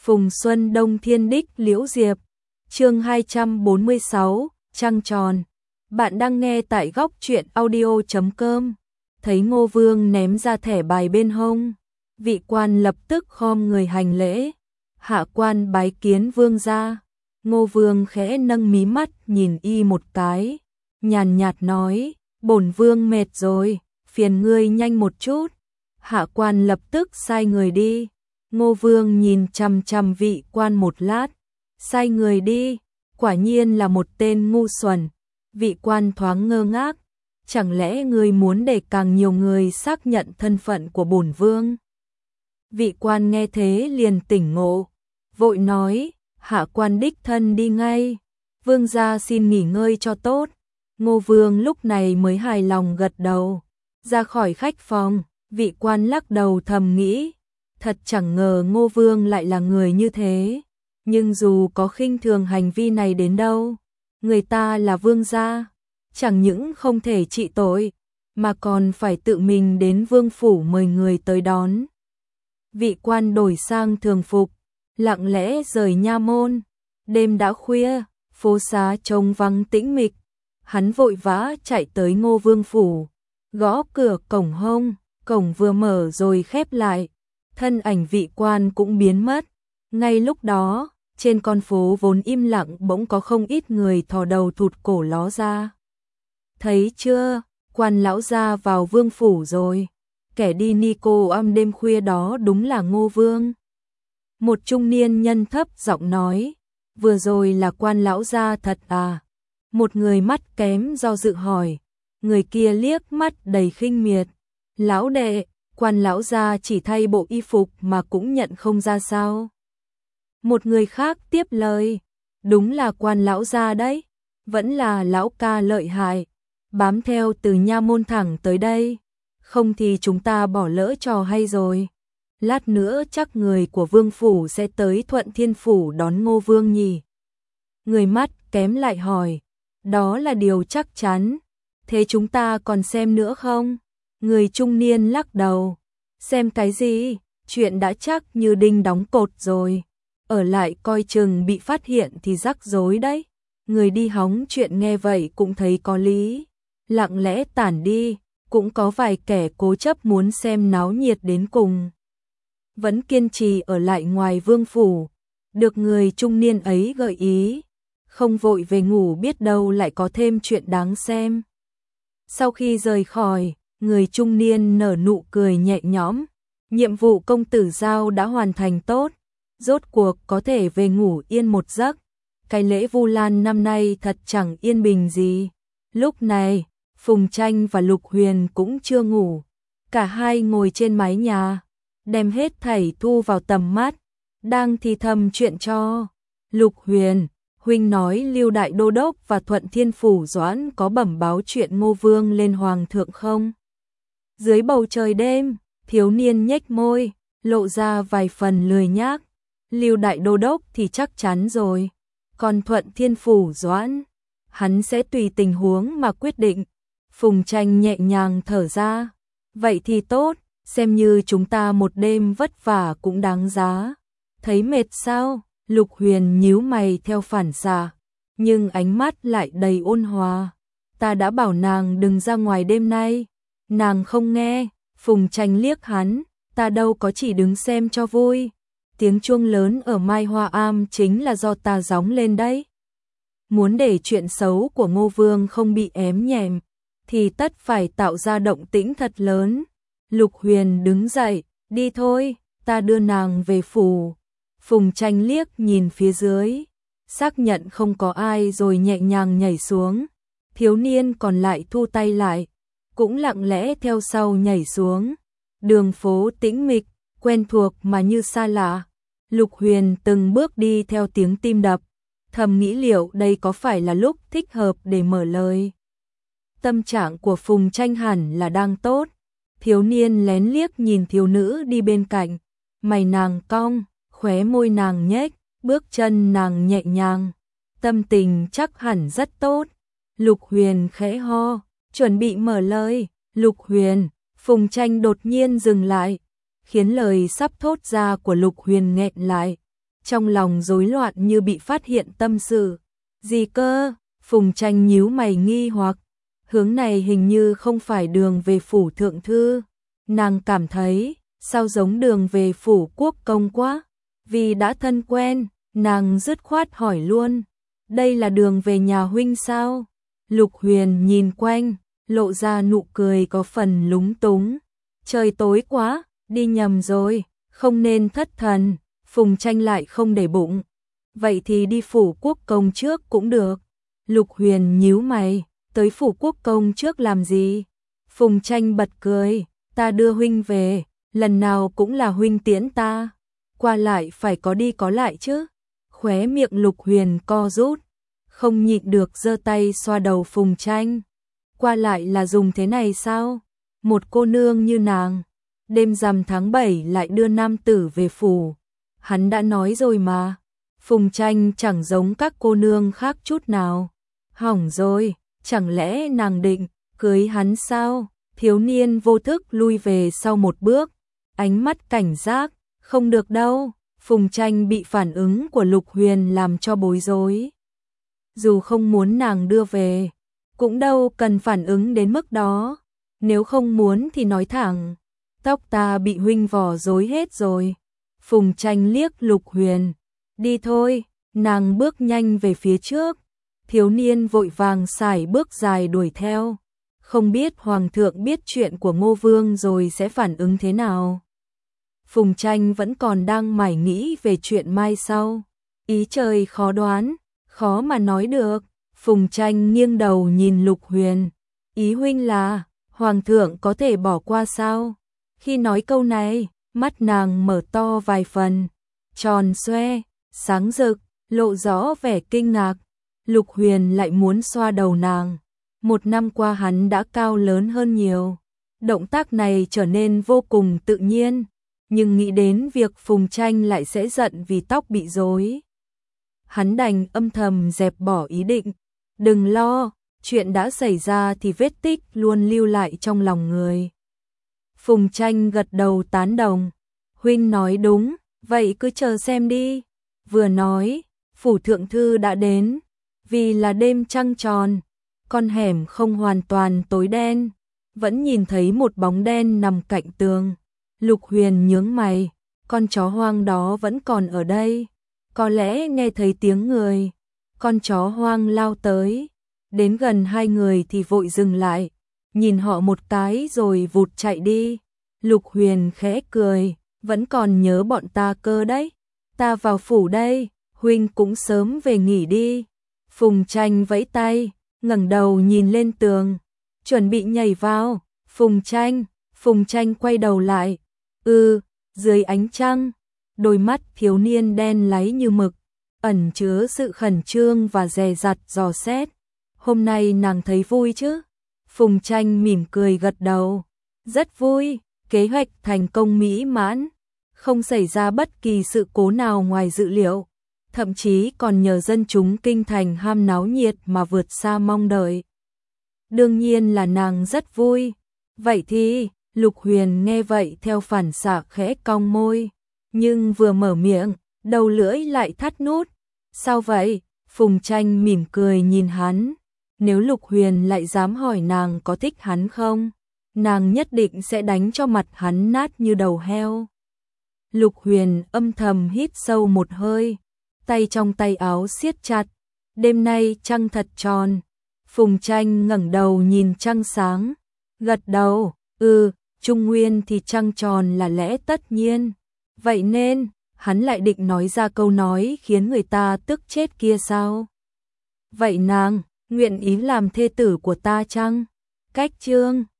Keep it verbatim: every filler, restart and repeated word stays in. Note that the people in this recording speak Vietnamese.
Phùng Xuân Đông Thiên Đích Liễu Diệp. Chương hai trăm bốn mươi sáu, trăng tròn. Bạn đang nghe tại góc truyện audio chấm com. Thấy Ngô Vương ném ra thẻ bài bên hông, vị quan lập tức khom người hành lễ. Hạ quan bái kiến vương gia. Ngô Vương khẽ nâng mí mắt nhìn y một cái, nhàn nhạt nói, bổn vương mệt rồi, phiền ngươi nhanh một chút. Hạ quan lập tức sai người đi. Ngô Vương nhìn chằm chằm vị quan một lát, sai người đi, quả nhiên là một tên ngu xuẩn. Vị quan thoáng ngơ ngác, chẳng lẽ ngươi muốn để càng nhiều người xác nhận thân phận của bổn vương? Vị quan nghe thế liền tỉnh ngộ, vội nói, hạ quan đích thân đi ngay, vương gia xin nghỉ ngơi cho tốt. Ngô Vương lúc này mới hài lòng gật đầu, ra khỏi khách phòng. Vị quan lắc đầu thầm nghĩ, thật chẳng ngờ Ngô Vương lại là người như thế, nhưng dù có khinh thường hành vi này đến đâu, người ta là vương gia, chẳng những không thể trị tội, mà còn phải tự mình đến vương phủ mời người tới đón. Vị quan đổi sang thường phục, lặng lẽ rời nha môn. Đêm đã khuya, phố xá trông vắng tĩnh mịch, hắn vội vã chạy tới Ngô Vương phủ, gõ cửa cổng hông, cổng vừa mở rồi khép lại, thân ảnh vị quan cũng biến mất. Ngay lúc đó, trên con phố vốn im lặng bỗng có không ít người thò đầu thụt cổ ló ra. Thấy chưa, quan lão gia vào vương phủ rồi, kẻ đi ni cô âm đêm khuya đó đúng là Ngô Vương. Một trung niên nhân thấp giọng nói, vừa rồi là quan lão gia thật à? Một người mắt kém do dự hỏi, người kia liếc mắt đầy khinh miệt, lão đệ, quan lão gia chỉ thay bộ y phục mà cũng nhận không ra sao? Một người khác tiếp lời, đúng là quan lão gia đấy, vẫn là lão ca lợi hại, bám theo từ nha môn thẳng tới đây, không thì chúng ta bỏ lỡ trò hay rồi. Lát nữa chắc người của vương phủ sẽ tới Thuận Thiên phủ đón Ngô Vương nhỉ? Người mắt kém lại hỏi, đó là điều chắc chắn, thế chúng ta còn xem nữa không? Người trung niên lắc đầu, xem cái gì, chuyện đã chắc như đinh đóng cột rồi, ở lại coi chừng bị phát hiện thì rắc rối đấy. Người đi hóng chuyện nghe vậy cũng thấy có lý, lặng lẽ tản đi, cũng có vài kẻ cố chấp muốn xem náo nhiệt đến cùng, vẫn kiên trì ở lại ngoài vương phủ. Được người trung niên ấy gợi ý, không vội về ngủ biết đâu lại có thêm chuyện đáng xem. Sau khi rời khỏi, người trung niên nở nụ cười nhẹ nhõm, nhiệm vụ công tử giao đã hoàn thành tốt, rốt cuộc có thể về ngủ yên một giấc. Cái lễ Vu Lan năm nay thật chẳng yên bình gì. Lúc này, Phùng Tranh và Lục Huyền cũng chưa ngủ, cả hai ngồi trên mái nhà, đem hết thảy thu vào tầm mắt, đang thì thầm chuyện cho. Lục Huyền, huynh nói Lưu Đại Đô Đốc và Thuận Thiên phủ Doãn có bẩm báo chuyện Ngô Vương lên hoàng thượng không? Dưới bầu trời đêm, thiếu niên nhếch môi, lộ ra vài phần lười nhác. Lưu Đại Đô Đốc thì chắc chắn rồi, còn Thuận Thiên phủ Doãn, hắn sẽ tùy tình huống mà quyết định. Phùng Tranh nhẹ nhàng thở ra, vậy thì tốt, xem như chúng ta một đêm vất vả cũng đáng giá. Thấy mệt sao? Lục Huyền nhíu mày theo phản xạ, nhưng ánh mắt lại đầy ôn hòa. Ta đã bảo nàng đừng ra ngoài đêm nay, nàng không nghe. Phùng Tranh liếc hắn, ta đâu có chỉ đứng xem cho vui. Tiếng chuông lớn ở Mai Hoa Am chính là do ta gióng lên đấy. Muốn để chuyện xấu của Ngô Vương không bị ém nhẹm, thì tất phải tạo ra động tĩnh thật lớn. Lục Huyền đứng dậy, đi thôi, ta đưa nàng về phủ. Phùng Tranh liếc nhìn phía dưới, xác nhận không có ai rồi nhẹ nhàng nhảy xuống. Thiếu niên còn lại thu tay lại, cũng lặng lẽ theo sau nhảy xuống. Đường phố tĩnh mịch, quen thuộc mà như xa lạ. Lục Huyền từng bước đi theo tiếng tim đập, thầm nghĩ liệu đây có phải là lúc thích hợp để mở lời. Tâm trạng của Phùng Tranh hẳn là đang tốt. Thiếu niên lén liếc nhìn thiếu nữ đi bên cạnh, mày nàng cong, khóe môi nàng nhếch, bước chân nàng nhẹ nhàng, tâm tình chắc hẳn rất tốt. Lục Huyền khẽ ho, chuẩn bị mở lời. Lục Huyền, Phùng Tranh đột nhiên dừng lại, khiến lời sắp thốt ra của Lục Huyền nghẹn lại. trong lòng rối loạn như bị phát hiện tâm sự. Gì cơ? Phùng Tranh nhíu mày nghi hoặc, hướng này hình như không phải đường về phủ thượng thư. Nàng cảm thấy, sao giống đường về phủ quốc công quá? Vì đã thân quen, nàng dứt khoát hỏi luôn, đây là đường về nhà huynh sao? Lục Huyền nhìn quanh, lộ ra nụ cười có phần lúng túng. Trời tối quá, đi nhầm rồi, không nên thất thần. Phùng Tranh lại không để bụng. Vậy thì đi phủ quốc công trước cũng được. Lục Huyền nhíu mày, tới phủ quốc công trước làm gì? Phùng Tranh bật cười, ta đưa huynh về, lần nào cũng là huynh tiễn ta. Qua lại phải có đi có lại chứ. Khóe miệng Lục Huyền co rút, không nhịn được giơ tay xoa đầu Phùng Tranh. Qua lại là dùng thế này sao? Một cô nương như nàng, đêm rằm tháng bảy lại đưa nam tử về phủ. Hắn đã nói rồi mà. Phùng Tranh chẳng giống các cô nương khác chút nào. Hỏng rồi, chẳng lẽ nàng định cưới hắn sao? Thiếu niên vô thức lui về sau một bước, ánh mắt cảnh giác, không được đâu. Phùng Tranh bị phản ứng của Lục Huyền làm cho bối rối. Dù không muốn nàng đưa về, cũng đâu cần phản ứng đến mức đó. Nếu không muốn thì nói thẳng, tóc ta bị huynh vò rối hết rồi. Phùng Tranh liếc Lục Huyền, đi thôi. Nàng bước nhanh về phía trước, thiếu niên vội vàng sải bước dài đuổi theo. Không biết hoàng thượng biết chuyện của Ngô Vương rồi sẽ phản ứng thế nào. Phùng Tranh vẫn còn đang mải nghĩ về chuyện mai sau. Ý trời khó đoán, khó mà nói được. Phùng Tranh nghiêng đầu nhìn Lục Huyền, ý huynh là hoàng thượng có thể bỏ qua sao? Khi nói câu này, mắt nàng mở to vài phần, tròn xoe, sáng rực, lộ rõ vẻ kinh ngạc. Lục Huyền lại muốn xoa đầu nàng. Một năm qua hắn đã cao lớn hơn nhiều. Động tác này trở nên vô cùng tự nhiên, nhưng nghĩ đến việc Phùng Tranh lại sẽ giận vì tóc bị rối, hắn đành âm thầm dẹp bỏ ý định. Đừng lo, chuyện đã xảy ra thì vết tích luôn lưu lại trong lòng người. Phùng Tranh gật đầu tán đồng. Huynh nói đúng, vậy cứ chờ xem đi. Vừa nói, phủ thượng thư đã đến. Vì là đêm trăng tròn, con hẻm không hoàn toàn tối đen, vẫn nhìn thấy một bóng đen nằm cạnh tường. Lục Huyền nhướng mày, con chó hoang đó vẫn còn ở đây. Có lẽ nghe thấy tiếng người, con chó hoang lao tới, đến gần hai người thì vội dừng lại, nhìn họ một cái rồi vụt chạy đi. Lục Huyền khẽ cười, vẫn còn nhớ bọn ta cơ đấy. Ta vào phủ đây, huynh cũng sớm về nghỉ đi. Phùng Tranh vẫy tay, ngẩng đầu nhìn lên tường, chuẩn bị nhảy vào. Phùng Tranh, Phùng Tranh quay đầu lại. Ừ, dưới ánh trăng, đôi mắt thiếu niên đen láy như mực, ẩn chứa sự khẩn trương và dè dặt dò xét. Hôm nay nàng thấy vui chứ? Phùng Tranh mỉm cười gật đầu. Rất vui, kế hoạch thành công mỹ mãn, không xảy ra bất kỳ sự cố nào ngoài dự liệu, thậm chí còn nhờ dân chúng kinh thành ham náo nhiệt mà vượt xa mong đợi. Đương nhiên là nàng rất vui. Vậy thì, Lục Huyền nghe vậy theo phản xạ khẽ cong môi, nhưng vừa mở miệng, đầu lưỡi lại thắt nút. Sao vậy? Phùng Tranh mỉm cười nhìn hắn. Nếu Lục Huyền lại dám hỏi nàng có thích hắn không, nàng nhất định sẽ đánh cho mặt hắn nát như đầu heo. Lục Huyền âm thầm hít sâu một hơi, tay trong tay áo siết chặt. Đêm nay trăng thật tròn. Phùng Tranh ngẩng đầu nhìn trăng sáng, gật đầu. Ừ, Trung Nguyên thì trăng tròn là lẽ tất nhiên. Vậy nên, hắn lại định nói ra câu nói khiến người ta tức chết kia sao? Vậy nàng, nguyện ý làm thê tử của ta chăng? Cách chương